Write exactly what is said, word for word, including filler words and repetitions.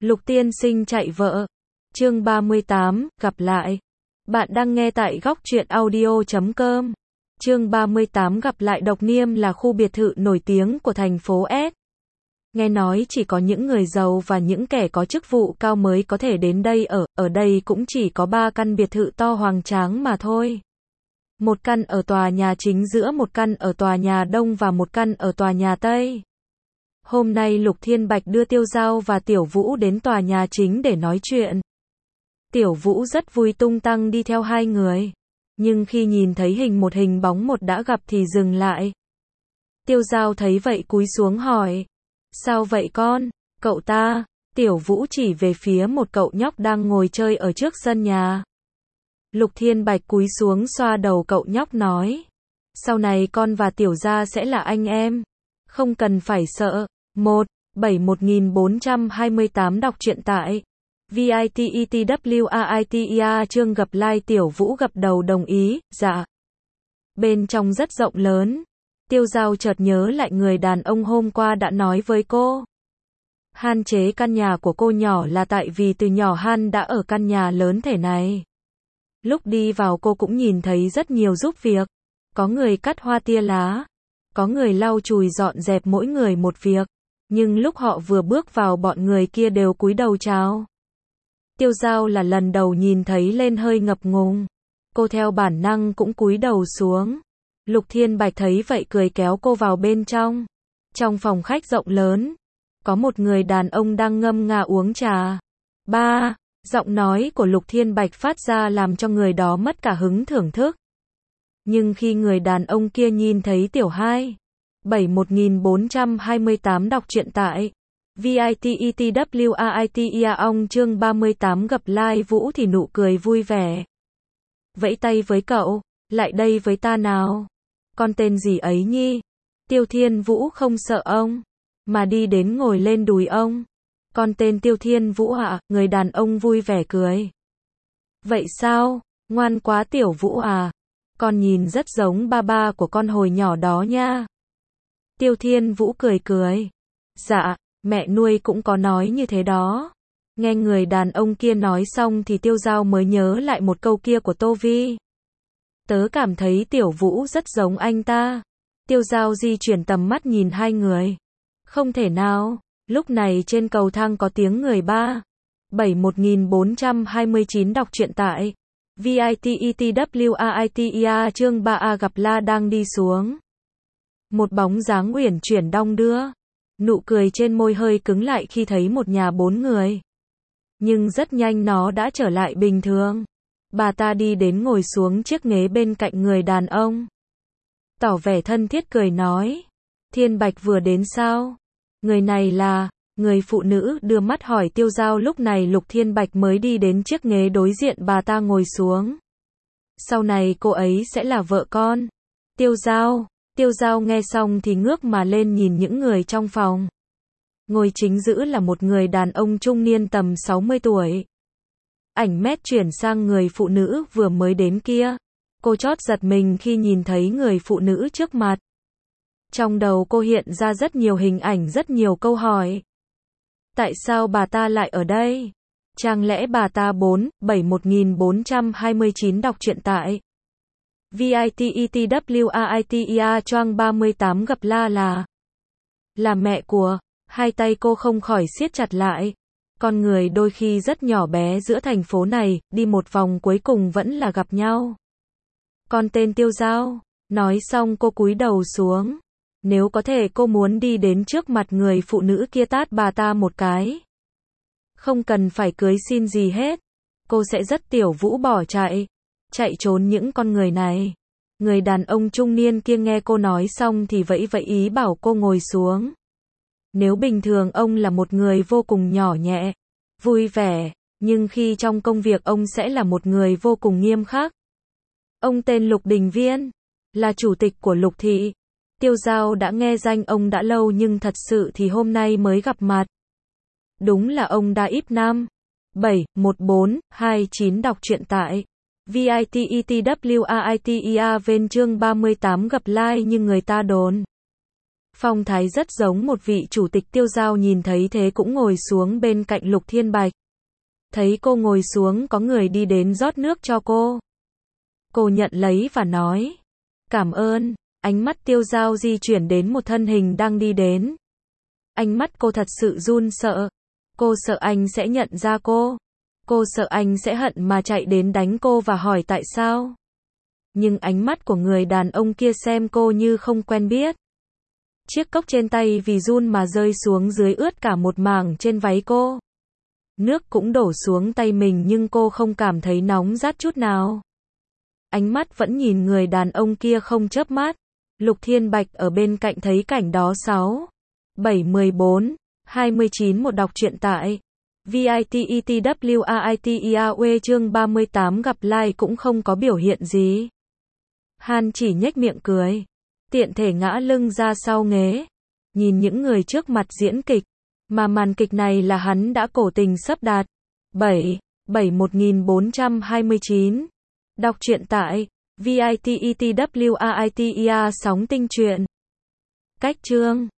Lục tiên sinh chạy vợ. Chương ba mươi tám, gặp lại. Bạn đang nghe tại góc truyện audio chấm com. Chương ba mươi tám, gặp lại. Độc Niêm là khu biệt thự nổi tiếng của thành phố S. Nghe nói chỉ có những người giàu và những kẻ có chức vụ cao mới có thể đến đây ở, ở đây cũng chỉ có ba căn biệt thự to hoành tráng mà thôi. Một căn ở tòa nhà chính giữa, một căn ở tòa nhà đông và một căn ở tòa nhà tây. Hôm nay Lục Thiên Bạch đưa Tiêu Giao và Tiểu Vũ đến tòa nhà chính để nói chuyện. Tiểu Vũ rất vui tung tăng đi theo hai người. Nhưng khi nhìn thấy hình một hình bóng một đã gặp thì dừng lại. Tiêu Giao thấy vậy cúi xuống hỏi. Sao vậy con? Cậu ta. Tiểu Vũ chỉ về phía một cậu nhóc đang ngồi chơi ở trước sân nhà. Lục Thiên Bạch cúi xuống xoa đầu cậu nhóc nói. Sau này con và Tiểu Gia sẽ là anh em. Không cần phải sợ. một. bảy một nghìn bốn trăm hai mươi tám đọc truyện tại vitethwriter chương gặp lai. Tiểu Vũ gật đầu đồng ý, dạ. Bên trong rất rộng lớn. Tiêu Giao chợt nhớ lại người đàn ông hôm qua đã nói với cô. Han chế căn nhà của cô nhỏ là tại vì từ nhỏ Han đã ở căn nhà lớn thể này. Lúc đi vào cô cũng nhìn thấy rất nhiều giúp việc. Có người cắt hoa tia lá. Có người lau chùi dọn dẹp, mỗi người một việc. Nhưng lúc họ vừa bước vào bọn người kia đều cúi đầu chào. Tiêu Giao là lần đầu nhìn thấy lên hơi ngập ngùng. Cô theo bản năng cũng cúi đầu xuống. Lục Thiên Bạch thấy vậy cười kéo cô vào bên trong. Trong phòng khách rộng lớn, có một người đàn ông đang ngâm nga uống trà. Ba, giọng nói của Lục Thiên Bạch phát ra làm cho người đó mất cả hứng thưởng thức. Nhưng khi người đàn ông kia nhìn thấy Tiểu Hai, bảy một nghìn bốn trăm hai mươi tám đọc truyện tại vitethwriter ong chương ba mươi tám gặp Lai Vũ thì nụ cười vui vẻ. Vẫy tay với cậu, lại đây với ta nào. Con tên gì ấy nhi? Tiêu Thiên Vũ không sợ ông, mà đi đến ngồi lên đùi ông. Con tên Tiêu Thiên Vũ ạ, người đàn ông vui vẻ cười. Vậy sao, ngoan quá Tiểu Vũ à, con nhìn rất giống ba ba của con hồi nhỏ đó nha. Tiêu Thiên Vũ cười cười. Dạ, mẹ nuôi cũng có nói như thế đó. Nghe người đàn ông kia nói xong thì Tiêu Giao mới nhớ lại một câu kia của Tô Vi. Tớ cảm thấy Tiểu Vũ rất giống anh ta. Tiêu Giao di chuyển tầm mắt nhìn hai người. Không thể nào. Lúc này trên cầu thang có tiếng người ba. bảy một nghìn bốn trăm hai mươi chín đọc truyện tại vitethwriter chương ba a gặp La đang đi xuống. Một bóng dáng uyển chuyển đong đưa. Nụ cười trên môi hơi cứng lại khi thấy một nhà bốn người. Nhưng rất nhanh nó đã trở lại bình thường. Bà ta đi đến ngồi xuống chiếc ghế bên cạnh người đàn ông. Tỏ vẻ thân thiết cười nói. Thiên Bạch vừa đến sao? Người này là... Người phụ nữ đưa mắt hỏi Tiêu Giao. Lúc này Lục Thiên Bạch mới đi đến chiếc ghế đối diện bà ta ngồi xuống. Sau này cô ấy sẽ là vợ con. Tiêu Giao. Tiêu Giao nghe xong thì ngước mà lên nhìn những người trong phòng. Ngồi chính giữa là một người đàn ông trung niên tầm sáu mươi tuổi. Ảnh mét chuyển sang người phụ nữ vừa mới đến kia. Cô chót giật mình khi nhìn thấy người phụ nữ trước mặt. Trong đầu cô hiện ra rất nhiều hình ảnh, rất nhiều câu hỏi. Tại sao bà ta lại ở đây? Chẳng lẽ bà ta bốn, bảy một nghìn bốn trăm hai mươi chín đọc truyện tại vitethwriter choang ba mươi tám gặp La là là mẹ của. Hai tay cô không khỏi siết chặt lại. Con người đôi khi rất nhỏ bé giữa thành phố này, đi một vòng cuối cùng vẫn là gặp nhau. Con tên Tiêu Giao. Nói xong cô cúi đầu xuống. Nếu có thể cô muốn đi đến trước mặt người phụ nữ kia tát bà ta một cái. Không cần phải cưới xin gì hết. Cô sẽ rất Tiểu Vũ bỏ chạy. Chạy trốn những con người này. Người đàn ông trung niên kia nghe cô nói xong thì vẫy vẫy ý bảo cô ngồi xuống. Nếu bình thường ông là một người vô cùng nhỏ nhẹ, vui vẻ, nhưng khi trong công việc ông sẽ là một người vô cùng nghiêm khắc. Ông tên Lục Đình Viên, là chủ tịch của Lục Thị. Tiêu Giao đã nghe danh ông đã lâu nhưng thật sự thì hôm nay mới gặp mặt. Đúng là ông đã ít năm. bảy một bốn hai chín đọc truyện tại vitethwriter ven chương ba mươi tám gặp Lai nhưng người ta đồn. Phong thái rất giống một vị chủ tịch Tiêu Giao, nhìn thấy thế cũng ngồi xuống bên cạnh Lục Thiên Bạch. Thấy cô ngồi xuống có người đi đến rót nước cho cô. Cô nhận lấy và nói, cảm ơn. Ánh mắt Tiêu Giao di chuyển đến một thân hình đang đi đến. Ánh mắt cô thật sự run sợ. Cô sợ anh sẽ nhận ra cô. Cô sợ anh sẽ hận mà chạy đến đánh cô và hỏi tại sao. Nhưng ánh mắt của người đàn ông kia xem cô như không quen biết. Chiếc cốc trên tay vì run mà rơi xuống dưới, ướt cả một mảng trên váy cô. Nước cũng đổ xuống tay mình nhưng cô không cảm thấy nóng rát chút nào. Ánh mắt vẫn nhìn người đàn ông kia không chớp mắt. Lục Thiên Bạch ở bên cạnh thấy cảnh đó sáu, bảy, mười bốn, hai mươi chín một đọc truyện tại vitetwriteaue chương ba mươi tám gặp lại cũng không có biểu hiện gì. Han chỉ nhếch miệng cười. Tiện thể ngã lưng ra sau ghế. Nhìn những người trước mặt diễn kịch. Mà màn kịch này là hắn đã cố tình sắp đặt. bảy, bảy một nghìn bốn trăm hai mươi chín. Đọc truyện tại vitetwriteaure sóng tinh truyện. Cách chương